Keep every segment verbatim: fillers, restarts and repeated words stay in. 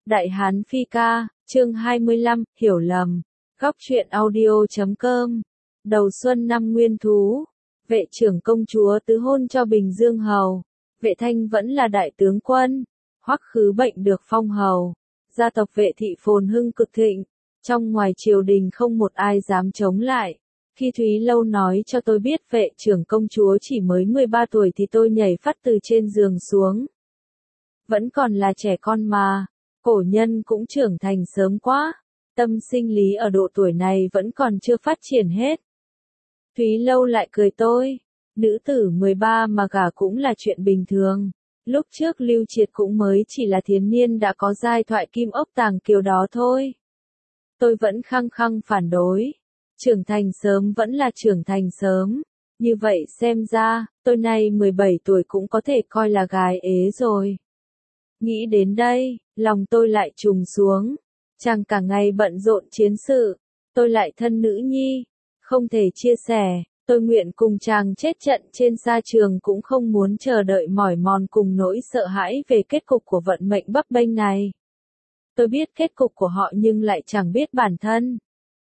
Đại Hán Phi Ca, chương hai mươi lăm, hiểu lầm. Góc truyện audio chấm com. Đầu xuân năm Nguyên Thú, vệ trưởng công chúa tứ hôn cho Bình Dương hầu. Vệ Thanh vẫn là đại tướng quân. Hoắc Khứ Bệnh được phong hầu. Gia tộc Vệ thị phồn hưng cực thịnh. Trong ngoài triều đình không một ai dám chống lại. Khi Thúy Lâu nói cho tôi biết vệ trưởng công chúa chỉ mới mười ba tuổi thì tôi nhảy phát từ trên giường xuống. Vẫn còn là trẻ con mà. Cổ nhân cũng trưởng thành sớm quá, tâm sinh lý ở độ tuổi này vẫn còn chưa phát triển hết. Thúy Lâu lại cười tôi, nữ tử mười ba mà gả cũng là chuyện bình thường. Lúc trước Lưu Triệt cũng mới chỉ là thiến niên đã có giai thoại kim ốc tàng kiều đó thôi. Tôi vẫn khăng khăng phản đối, trưởng thành sớm vẫn là trưởng thành sớm. Như vậy xem ra, tôi nay mười bảy tuổi cũng có thể coi là gái ế rồi. Nghĩ đến đây, lòng tôi lại trùng xuống. Chàng cả ngày bận rộn chiến sự, tôi lại thân nữ nhi, không thể chia sẻ, tôi nguyện cùng chàng chết trận trên sa trường cũng không muốn chờ đợi mỏi mòn cùng nỗi sợ hãi về kết cục của vận mệnh bấp bênh này. Tôi biết kết cục của họ nhưng lại chẳng biết bản thân.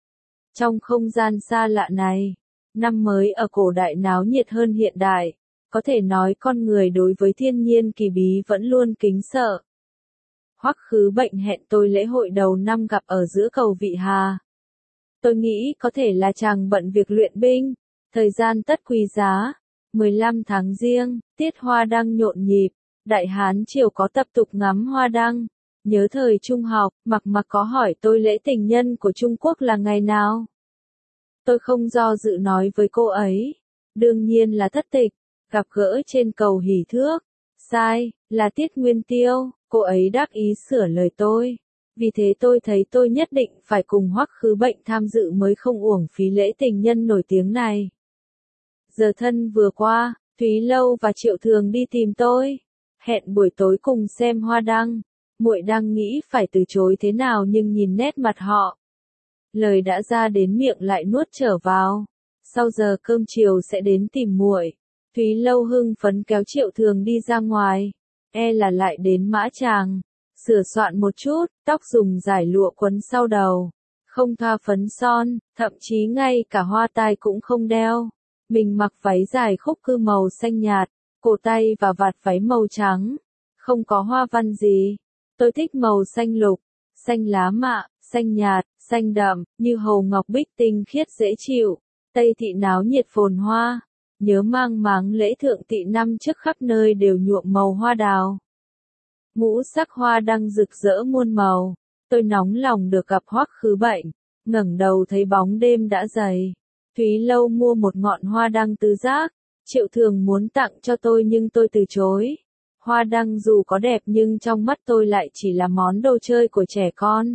Trong không gian xa lạ này, năm mới ở cổ đại náo nhiệt hơn hiện đại. Có thể nói con người đối với thiên nhiên kỳ bí vẫn luôn kính sợ. Hoắc Khứ Bệnh hẹn tôi lễ hội đầu năm gặp ở giữa cầu Vị Hà. Tôi nghĩ có thể là chàng bận việc luyện binh, thời gian tất quý giá. mười lăm tháng Giêng, tiết hoa đăng nhộn nhịp, Đại Hán triều có tập tục ngắm hoa đăng. Nhớ thời trung học, Mặc Mặc có hỏi tôi lễ tình nhân của Trung Quốc là ngày nào. Tôi không do dự nói với cô ấy, đương nhiên là thất tịch. Gặp gỡ trên cầu Hỷ Thước. Sai, là tiết nguyên tiêu, cô ấy đáp ý sửa lời tôi. Vì thế tôi thấy tôi nhất định phải cùng Hoắc Khứ Bệnh tham dự mới không uổng phí lễ tình nhân nổi tiếng này. Giờ thân vừa qua, Thúy Lâu và Triệu Thường đi tìm tôi. Hẹn buổi tối cùng xem hoa đăng. Muội đang nghĩ phải từ chối thế nào nhưng nhìn nét mặt họ. Lời đã ra đến miệng lại nuốt trở vào. Sau giờ cơm chiều sẽ đến tìm muội. Thúy Lâu hưng phấn kéo Triệu Thường đi ra ngoài, e là lại đến Mã Tràng, sửa soạn một chút, tóc dùng dải lụa quấn sau đầu, không thoa phấn son, thậm chí ngay cả hoa tai cũng không đeo. Mình mặc váy dài khúc cư màu xanh nhạt, cổ tay và vạt váy màu trắng, không có hoa văn gì. Tôi thích màu xanh lục, xanh lá mạ, xanh nhạt, xanh đậm, như hồ ngọc bích tinh khiết dễ chịu. Tây thị náo nhiệt phồn hoa. Nhớ mang máng lễ thượng tỵ năm trước khắp nơi đều nhuộm màu hoa đào. Ngũ sắc hoa đăng rực rỡ muôn màu. Tôi nóng lòng được gặp Hoắc Khứ Bệnh. Ngẩng đầu thấy bóng đêm đã dày. Thúy Lâu mua một ngọn hoa đăng tứ giác. Triệu Thường muốn tặng cho tôi nhưng tôi từ chối. Hoa đăng dù có đẹp nhưng trong mắt tôi lại chỉ là món đồ chơi của trẻ con.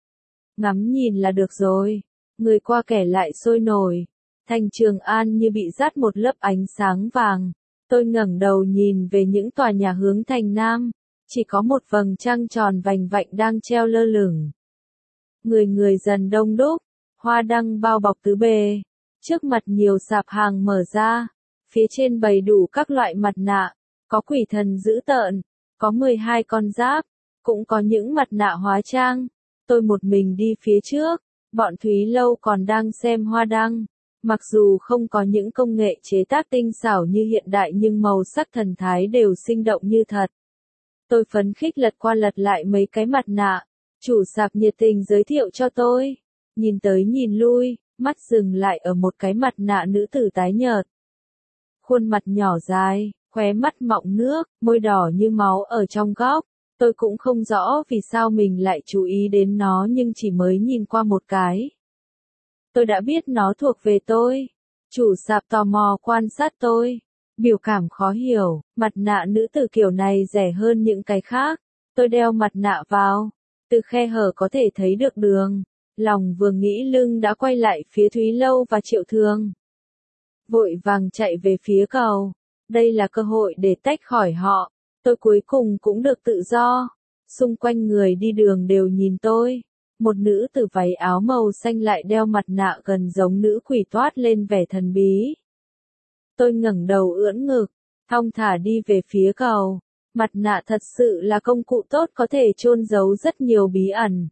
Ngắm nhìn là được rồi. Người qua kẻ lại sôi nổi. Thành Trường An như bị dát một lớp ánh sáng vàng. Tôi ngẩng đầu nhìn về những tòa nhà hướng thành Nam. Chỉ có một vầng trăng tròn vành vạnh đang treo lơ lửng. Người người dần đông đúc. Hoa đăng bao bọc tứ bề. Trước mặt nhiều sạp hàng mở ra. Phía trên bày đủ các loại mặt nạ. Có quỷ thần dữ tợn. Có mười hai con giáp. Cũng có những mặt nạ hóa trang. Tôi một mình đi phía trước. Bọn Thúy Lâu còn đang xem hoa đăng. Mặc dù không có những công nghệ chế tác tinh xảo như hiện đại nhưng màu sắc thần thái đều sinh động như thật. Tôi phấn khích lật qua lật lại mấy cái mặt nạ. Chủ sạp nhiệt tình giới thiệu cho tôi. Nhìn tới nhìn lui, mắt dừng lại ở một cái mặt nạ nữ tử tái nhợt. Khuôn mặt nhỏ dài, khóe mắt mọng nước, môi đỏ như máu ở trong góc. Tôi cũng không rõ vì sao mình lại chú ý đến nó nhưng chỉ mới nhìn qua một cái. Tôi đã biết nó thuộc về tôi. Chủ sạp tò mò quan sát tôi. Biểu cảm khó hiểu, mặt nạ nữ tử kiểu này rẻ hơn những cái khác. Tôi đeo mặt nạ vào. Từ khe hở có thể thấy được đường. Lòng vừa nghĩ lưng đã quay lại phía Thúy Lâu và Triệu Thường. Vội vàng chạy về phía cầu. Đây là cơ hội để tách khỏi họ. Tôi cuối cùng cũng được tự do. Xung quanh người đi đường đều nhìn tôi. Một nữ tử váy áo màu xanh lại đeo mặt nạ gần giống nữ quỷ toát lên vẻ thần bí. Tôi ngẩng đầu ưỡn ngực, thong thả đi về phía cầu. Mặt nạ thật sự là công cụ tốt có thể chôn giấu rất nhiều bí ẩn.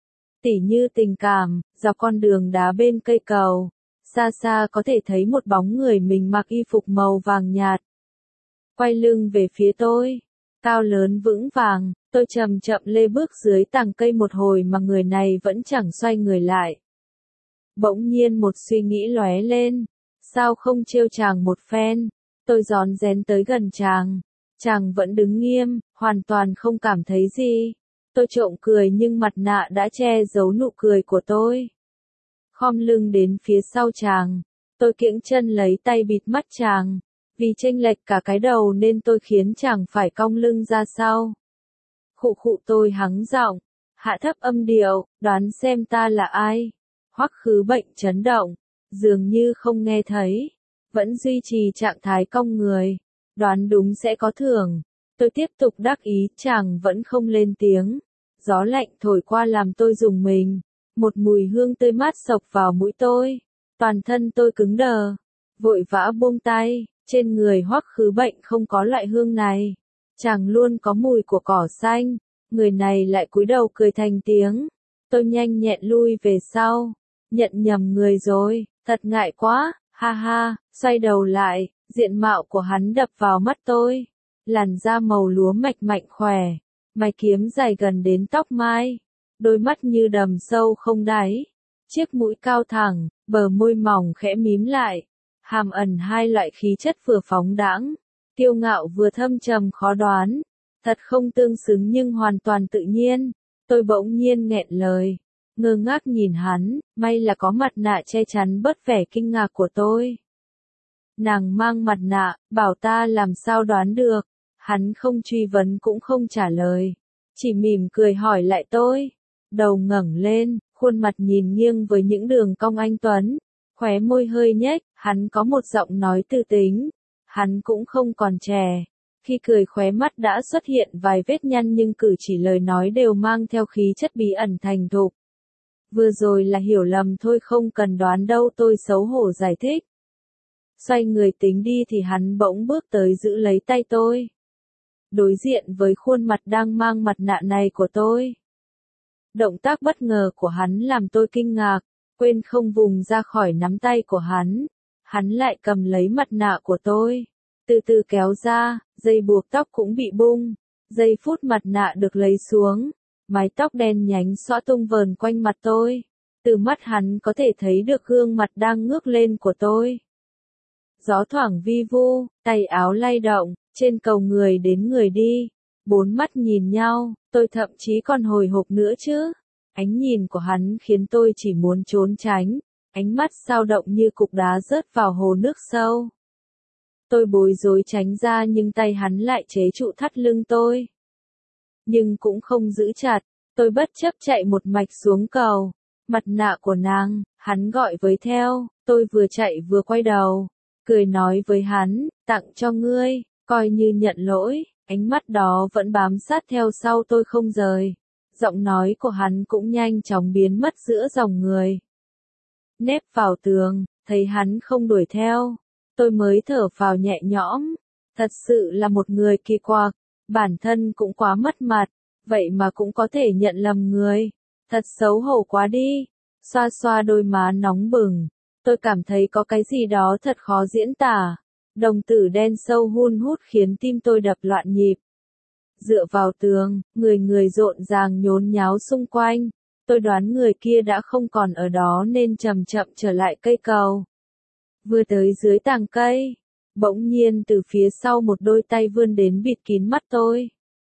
Tỉ như tình cảm, dọc con đường đá bên cây cầu, xa xa có thể thấy một bóng người mình mặc y phục màu vàng nhạt. Quay lưng về phía tôi, cao lớn vững vàng, tôi chậm chậm lê bước dưới tàng cây một hồi mà người này vẫn chẳng xoay người lại. Bỗng nhiên một suy nghĩ lóe lên, sao không trêu chàng một phen, tôi rón rén tới gần chàng, chàng vẫn đứng nghiêm, hoàn toàn không cảm thấy gì. Tôi trộm cười nhưng mặt nạ đã che giấu nụ cười của tôi. Khom lưng đến phía sau chàng, tôi kiễng chân lấy tay bịt mắt chàng, vì chênh lệch cả cái đầu nên tôi khiến chàng phải cong lưng ra sau. Khụ khụ tôi hắng giọng, hạ thấp âm điệu, đoán xem ta là ai. Hoắc Khứ Bệnh chấn động, dường như không nghe thấy, vẫn duy trì trạng thái cong người, đoán đúng sẽ có thưởng. Tôi tiếp tục đắc ý, chàng vẫn không lên tiếng. Gió lạnh thổi qua làm tôi rùng mình, một mùi hương tươi mát xộc vào mũi tôi, toàn thân tôi cứng đờ, vội vã buông tay, trên người Hoắc Khứ Bệnh không có loại hương này, chàng luôn có mùi của cỏ xanh, người này lại cúi đầu cười thành tiếng, tôi nhanh nhẹn lui về sau, nhận nhầm người rồi, thật ngại quá, ha ha, xoay đầu lại, diện mạo của hắn đập vào mắt tôi, làn da màu lúa mạch mạnh khỏe. Mày kiếm dài gần đến tóc mai, đôi mắt như đầm sâu không đáy, chiếc mũi cao thẳng, bờ môi mỏng khẽ mím lại, hàm ẩn hai loại khí chất vừa phóng đãng, kiêu ngạo vừa thâm trầm khó đoán, thật không tương xứng nhưng hoàn toàn tự nhiên. Tôi bỗng nhiên nghẹn lời, ngơ ngác nhìn hắn, may là có mặt nạ che chắn bớt vẻ kinh ngạc của tôi. Nàng mang mặt nạ, bảo ta làm sao đoán được. Hắn không truy vấn cũng không trả lời, chỉ mỉm cười hỏi lại tôi. Đầu ngẩng lên, khuôn mặt nhìn nghiêng với những đường cong anh tuấn, khóe môi hơi nhếch, hắn có một giọng nói tư tính. Hắn cũng không còn trẻ, khi cười khóe mắt đã xuất hiện vài vết nhăn nhưng cử chỉ lời nói đều mang theo khí chất bí ẩn thành thục. Vừa rồi là hiểu lầm thôi, không cần đoán đâu, tôi xấu hổ giải thích. Xoay người tính đi thì hắn bỗng bước tới giữ lấy tay tôi. Đối diện với khuôn mặt đang mang mặt nạ này của tôi. Động tác bất ngờ của hắn làm tôi kinh ngạc, quên không vùng ra khỏi nắm tay của hắn. Hắn lại cầm lấy mặt nạ của tôi, từ từ kéo ra, dây buộc tóc cũng bị bung. Giây phút mặt nạ được lấy xuống, mái tóc đen nhánh xõa tung vờn quanh mặt tôi. Từ mắt hắn có thể thấy được gương mặt đang ngước lên của tôi. Gió thoảng vi vu, tay áo lay động, trên cầu người đến người đi, bốn mắt nhìn nhau, tôi thậm chí còn hồi hộp nữa chứ. Ánh nhìn của hắn khiến tôi chỉ muốn trốn tránh, ánh mắt dao động như cục đá rớt vào hồ nước sâu. Tôi bối rối tránh ra nhưng tay hắn lại chế trụ thắt lưng tôi. Nhưng cũng không giữ chặt, tôi bất chấp chạy một mạch xuống cầu. Mặt nạ của nàng, hắn gọi với theo, tôi vừa chạy vừa quay đầu, cười nói với hắn, tặng cho ngươi, coi như nhận lỗi, ánh mắt đó vẫn bám sát theo sau tôi không rời. Giọng nói của hắn cũng nhanh chóng biến mất giữa dòng người. Nép vào tường, thấy hắn không đuổi theo, tôi mới thở phào nhẹ nhõm. Thật sự là một người kỳ quặc, bản thân cũng quá mất mặt, vậy mà cũng có thể nhận lầm người. Thật xấu hổ quá đi. Xoa xoa đôi má nóng bừng, tôi cảm thấy có cái gì đó thật khó diễn tả. Đồng tử đen sâu hun hút khiến tim tôi đập loạn nhịp. Dựa vào tường, người người rộn ràng nhốn nháo xung quanh. Tôi đoán người kia đã không còn ở đó nên chậm chậm trở lại cây cầu. Vừa tới dưới tàng cây, bỗng nhiên từ phía sau một đôi tay vươn đến bịt kín mắt tôi.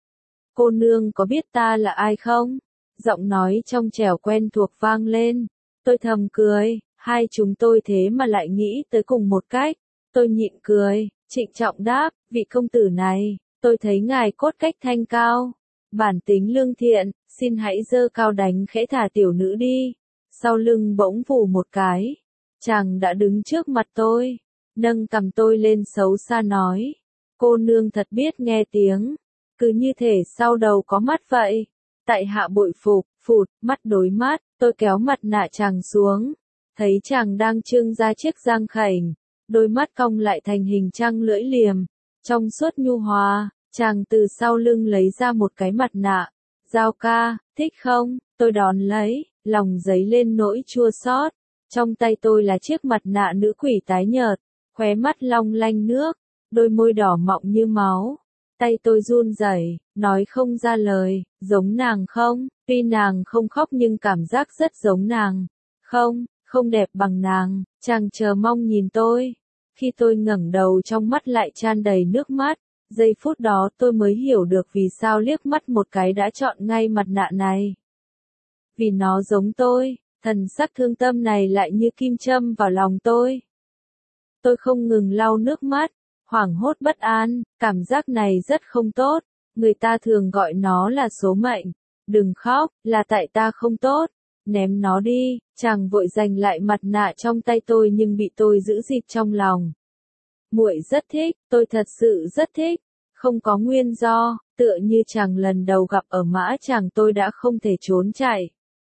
Cô nương có biết ta là ai không? Giọng nói trong trẻo quen thuộc vang lên. Tôi thầm cười, hai chúng tôi thế mà lại nghĩ tới cùng một cách. Tôi nhịn cười, trịnh trọng đáp, vị công tử này, tôi thấy ngài cốt cách thanh cao, bản tính lương thiện, xin hãy giơ cao đánh khẽ thả tiểu nữ đi. Sau lưng bỗng vù một cái, chàng đã đứng trước mặt tôi, nâng cầm tôi lên xấu xa nói, cô nương thật biết nghe tiếng, cứ như thể sau đầu có mắt vậy. Tại hạ bội phục, phụt, mắt đối mắt, tôi kéo mặt nạ chàng xuống, thấy chàng đang trưng ra chiếc răng khểnh, đôi mắt cong lại thành hình trăng lưỡi liềm, trong suốt nhu hòa, Chàng từ sau lưng lấy ra một cái mặt nạ. Giao ca, thích không? Tôi đón lấy, lòng dấy lên nỗi chua xót. Trong tay tôi là chiếc mặt nạ nữ quỷ tái nhợt, khóe mắt long lanh nước, đôi môi đỏ mọng như máu. Tay tôi run rẩy, nói không ra lời, giống nàng không? Tuy nàng không khóc nhưng cảm giác rất giống nàng. Không, không đẹp bằng nàng. Chàng chờ mong nhìn tôi. Khi tôi ngẩng đầu trong mắt lại tràn đầy nước mắt. Giây phút đó tôi mới hiểu được vì sao liếc mắt một cái đã chọn ngay mặt nạ này. Vì nó giống tôi, thần sắc thương tâm này lại như kim châm vào lòng tôi. Tôi không ngừng lau nước mắt, hoảng hốt bất an, cảm giác này rất không tốt, người ta thường gọi nó là số mệnh. Đừng khóc, là tại ta không tốt, ném nó đi. Chàng vội giành lại mặt nạ trong tay tôi nhưng bị tôi giữ dịt trong lòng. Muội rất thích, tôi thật sự rất thích, không có nguyên do, tựa như chàng lần đầu gặp ở Mã Tràng tôi đã không thể trốn chạy.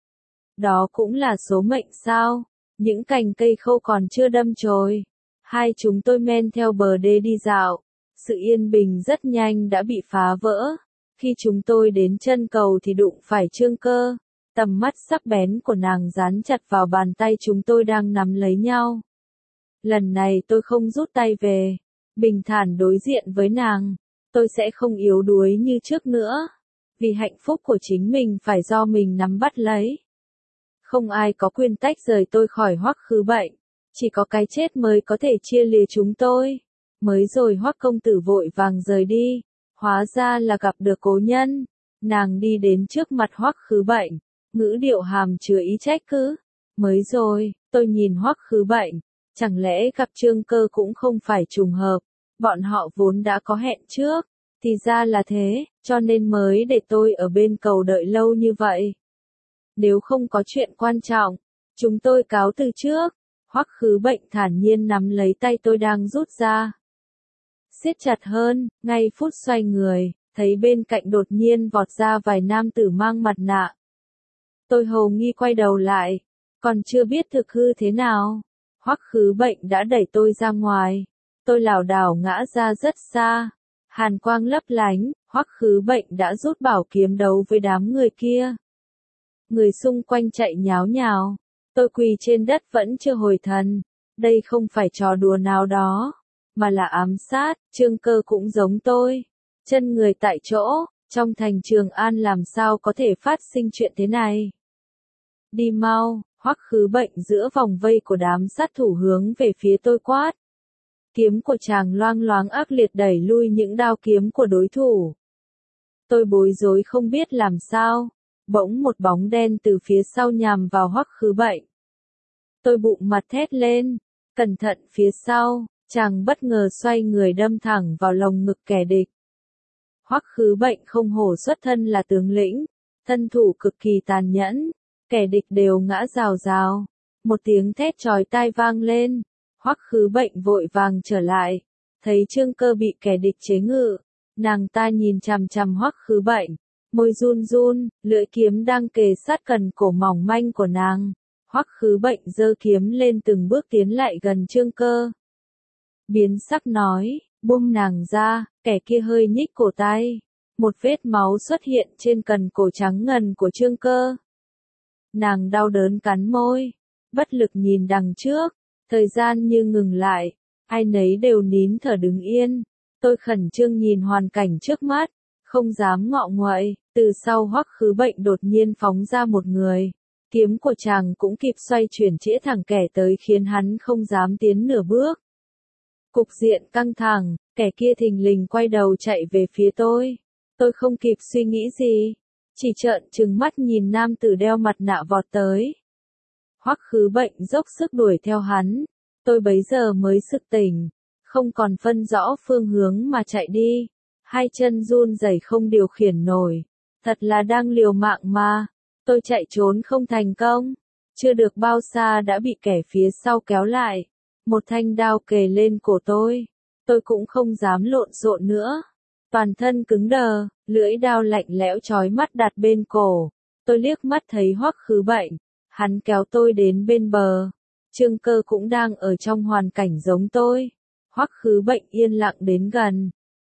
Đó cũng là số mệnh sao? Những cành cây khô còn chưa đâm chồi. Hai chúng tôi men theo bờ đê đi dạo. Sự yên bình rất nhanh đã bị phá vỡ. Khi chúng tôi đến chân cầu thì đụng phải Trương Cơ. Tầm mắt sắc bén của nàng dán chặt vào bàn tay chúng tôi đang nắm lấy nhau. Lần này tôi không rút tay về. Bình thản đối diện với nàng. Tôi sẽ không yếu đuối như trước nữa. Vì hạnh phúc của chính mình phải do mình nắm bắt lấy. Không ai có quyền tách rời tôi khỏi Hoắc Khứ Bệnh. Chỉ có cái chết mới có thể chia lìa chúng tôi. Mới rồi Hoắc công tử vội vàng rời đi. Hóa ra là gặp được cố nhân. Nàng đi đến trước mặt Hoắc Khứ Bệnh. Ngữ điệu hàm chứa ý trách cứ. Mới rồi, tôi nhìn Hoắc Khứ Bệnh. Chẳng lẽ gặp Trương Cơ cũng không phải trùng hợp. Bọn họ vốn đã có hẹn trước. Thì ra là thế, cho nên mới để tôi ở bên cầu đợi lâu như vậy. Nếu không có chuyện quan trọng, chúng tôi cáo từ trước. Hoắc Khứ Bệnh thản nhiên nắm lấy tay tôi đang rút ra. Siết chặt hơn, ngay phút xoay người, thấy bên cạnh đột nhiên vọt ra vài nam tử mang mặt nạ. Tôi hồ nghi quay đầu lại, còn chưa biết thực hư thế nào. Hoắc Khứ Bệnh đã đẩy tôi ra ngoài. Tôi lảo đảo ngã ra rất xa. Hàn quang lấp lánh, Hoắc Khứ Bệnh đã rút bảo kiếm đấu với đám người kia. Người xung quanh chạy nháo nhào. Tôi quỳ trên đất vẫn chưa hồi thần. Đây không phải trò đùa nào đó, mà là ám sát. Trương Cơ cũng giống tôi. Chân người tại chỗ, trong thành Trường An làm sao có thể phát sinh chuyện thế này. Đi mau, Hoắc Khứ Bệnh giữa vòng vây của đám sát thủ hướng về phía tôi quát. Kiếm của chàng loang loáng ác liệt đẩy lui những đao kiếm của đối thủ. Tôi bối rối không biết làm sao. Bỗng một bóng đen từ phía sau nhằm vào Hoắc Khứ Bệnh. Tôi bụng mặt thét lên. Cẩn thận phía sau, chàng bất ngờ xoay người đâm thẳng vào lồng ngực kẻ địch. Hoắc Khứ Bệnh không hổ xuất thân là tướng lĩnh. Thân thủ cực kỳ tàn nhẫn. Kẻ địch đều ngã rào rào. Một tiếng thét chói tai vang lên. Hoắc Khứ Bệnh vội vàng trở lại. Thấy Trương Cơ bị kẻ địch chế ngự. Nàng ta nhìn chằm chằm Hoắc Khứ Bệnh. Môi run run, lưỡi kiếm đang kề sát gần cổ mỏng manh của nàng. Hoắc Khứ Bệnh giơ kiếm lên từng bước tiến lại gần Trương Cơ. Biến sắc nói, buông nàng ra, kẻ kia hơi nhích cổ tay. Một vết máu xuất hiện trên cần cổ trắng ngần của Trương Cơ. Nàng đau đớn cắn môi, bất lực nhìn đằng trước, thời gian như ngừng lại, ai nấy đều nín thở đứng yên. Tôi khẩn trương nhìn hoàn cảnh trước mắt, không dám ngọ nguậy. Từ sau Hoắc Khứ Bệnh đột nhiên phóng ra một người. Kiếm của chàng cũng kịp xoay chuyển chĩa thẳng kẻ tới khiến hắn không dám tiến nửa bước. Cục diện căng thẳng, kẻ kia thình lình quay đầu chạy về phía tôi. Tôi không kịp suy nghĩ gì, chỉ trợn trừng mắt nhìn nam tử đeo mặt nạ vọt tới. Hoắc Khứ Bệnh dốc sức đuổi theo hắn. Tôi bấy giờ mới sực tỉnh, không còn phân rõ phương hướng mà chạy đi. Hai chân run rẩy không điều khiển nổi. Thật là đang liều mạng mà. Tôi chạy trốn không thành công. Chưa được bao xa đã bị kẻ phía sau kéo lại. Một thanh đao kề lên cổ tôi. Tôi cũng không dám lộn xộn nữa. Toàn thân cứng đờ, lưỡi đao lạnh lẽo chói mắt đặt bên cổ. Tôi liếc mắt thấy Hoắc Khứ Bệnh. Hắn kéo tôi đến bên bờ. Trương Cơ cũng đang ở trong hoàn cảnh giống tôi. Hoắc Khứ Bệnh yên lặng đến gần.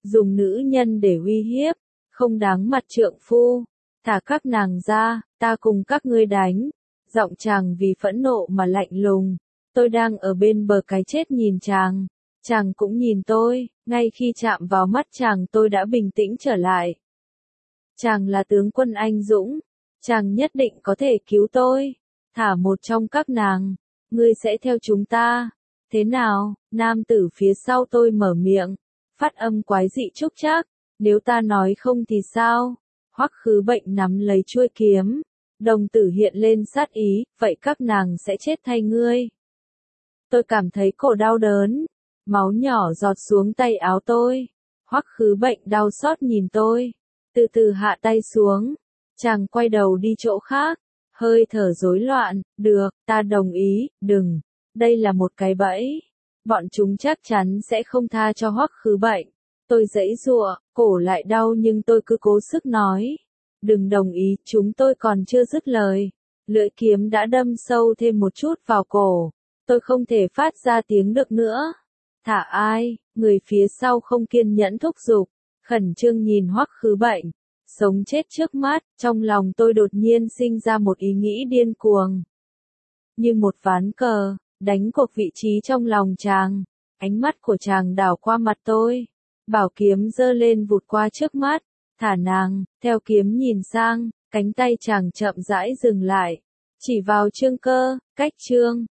dùng nữ nhân để uy hiếp, không đáng mặt trượng phu, thả các nàng ra, ta cùng các ngươi đánh. Giọng chàng vì phẫn nộ mà lạnh lùng, tôi đang ở bên bờ cái chết nhìn chàng, chàng cũng nhìn tôi, ngay khi chạm vào mắt chàng tôi đã bình tĩnh trở lại. Chàng là tướng quân anh dũng, chàng nhất định có thể cứu tôi, thả một trong các nàng, ngươi sẽ theo chúng ta. Thế nào? Nam tử phía sau tôi mở miệng, phát âm quái dị trúc trác, nếu ta nói không thì sao? Hoắc Khứ Bệnh nắm lấy chuôi kiếm, đồng tử hiện lên sát ý, vậy các nàng sẽ chết thay ngươi. Tôi cảm thấy cổ đau đớn, máu nhỏ giọt xuống tay áo tôi. Hoắc Khứ Bệnh đau xót nhìn tôi, từ từ hạ tay xuống, chàng quay đầu đi chỗ khác, hơi thở rối loạn, được, ta đồng ý, đừng, đây là một cái bẫy, bọn chúng chắc chắn sẽ không tha cho Hoắc Khứ Bệnh. Tôi giãy giụa, cổ lại đau nhưng tôi cứ cố sức nói, đừng đồng ý, chúng tôi còn chưa dứt lời. Lưỡi kiếm đã đâm sâu thêm một chút vào cổ, tôi không thể phát ra tiếng được nữa. Thả ai? Người phía sau không kiên nhẫn thúc giục, khẩn trương nhìn Hoắc Khứ Bệnh, sống chết trước mắt, trong lòng tôi đột nhiên sinh ra một ý nghĩ điên cuồng. Như một ván cờ, đánh cuộc vị trí trong lòng chàng, ánh mắt của chàng đảo qua mặt tôi, bảo kiếm giơ lên vụt qua trước mắt, thả nàng, theo kiếm nhìn sang, cánh tay chàng chậm rãi dừng lại, chỉ vào Trương Cơ, cách Trương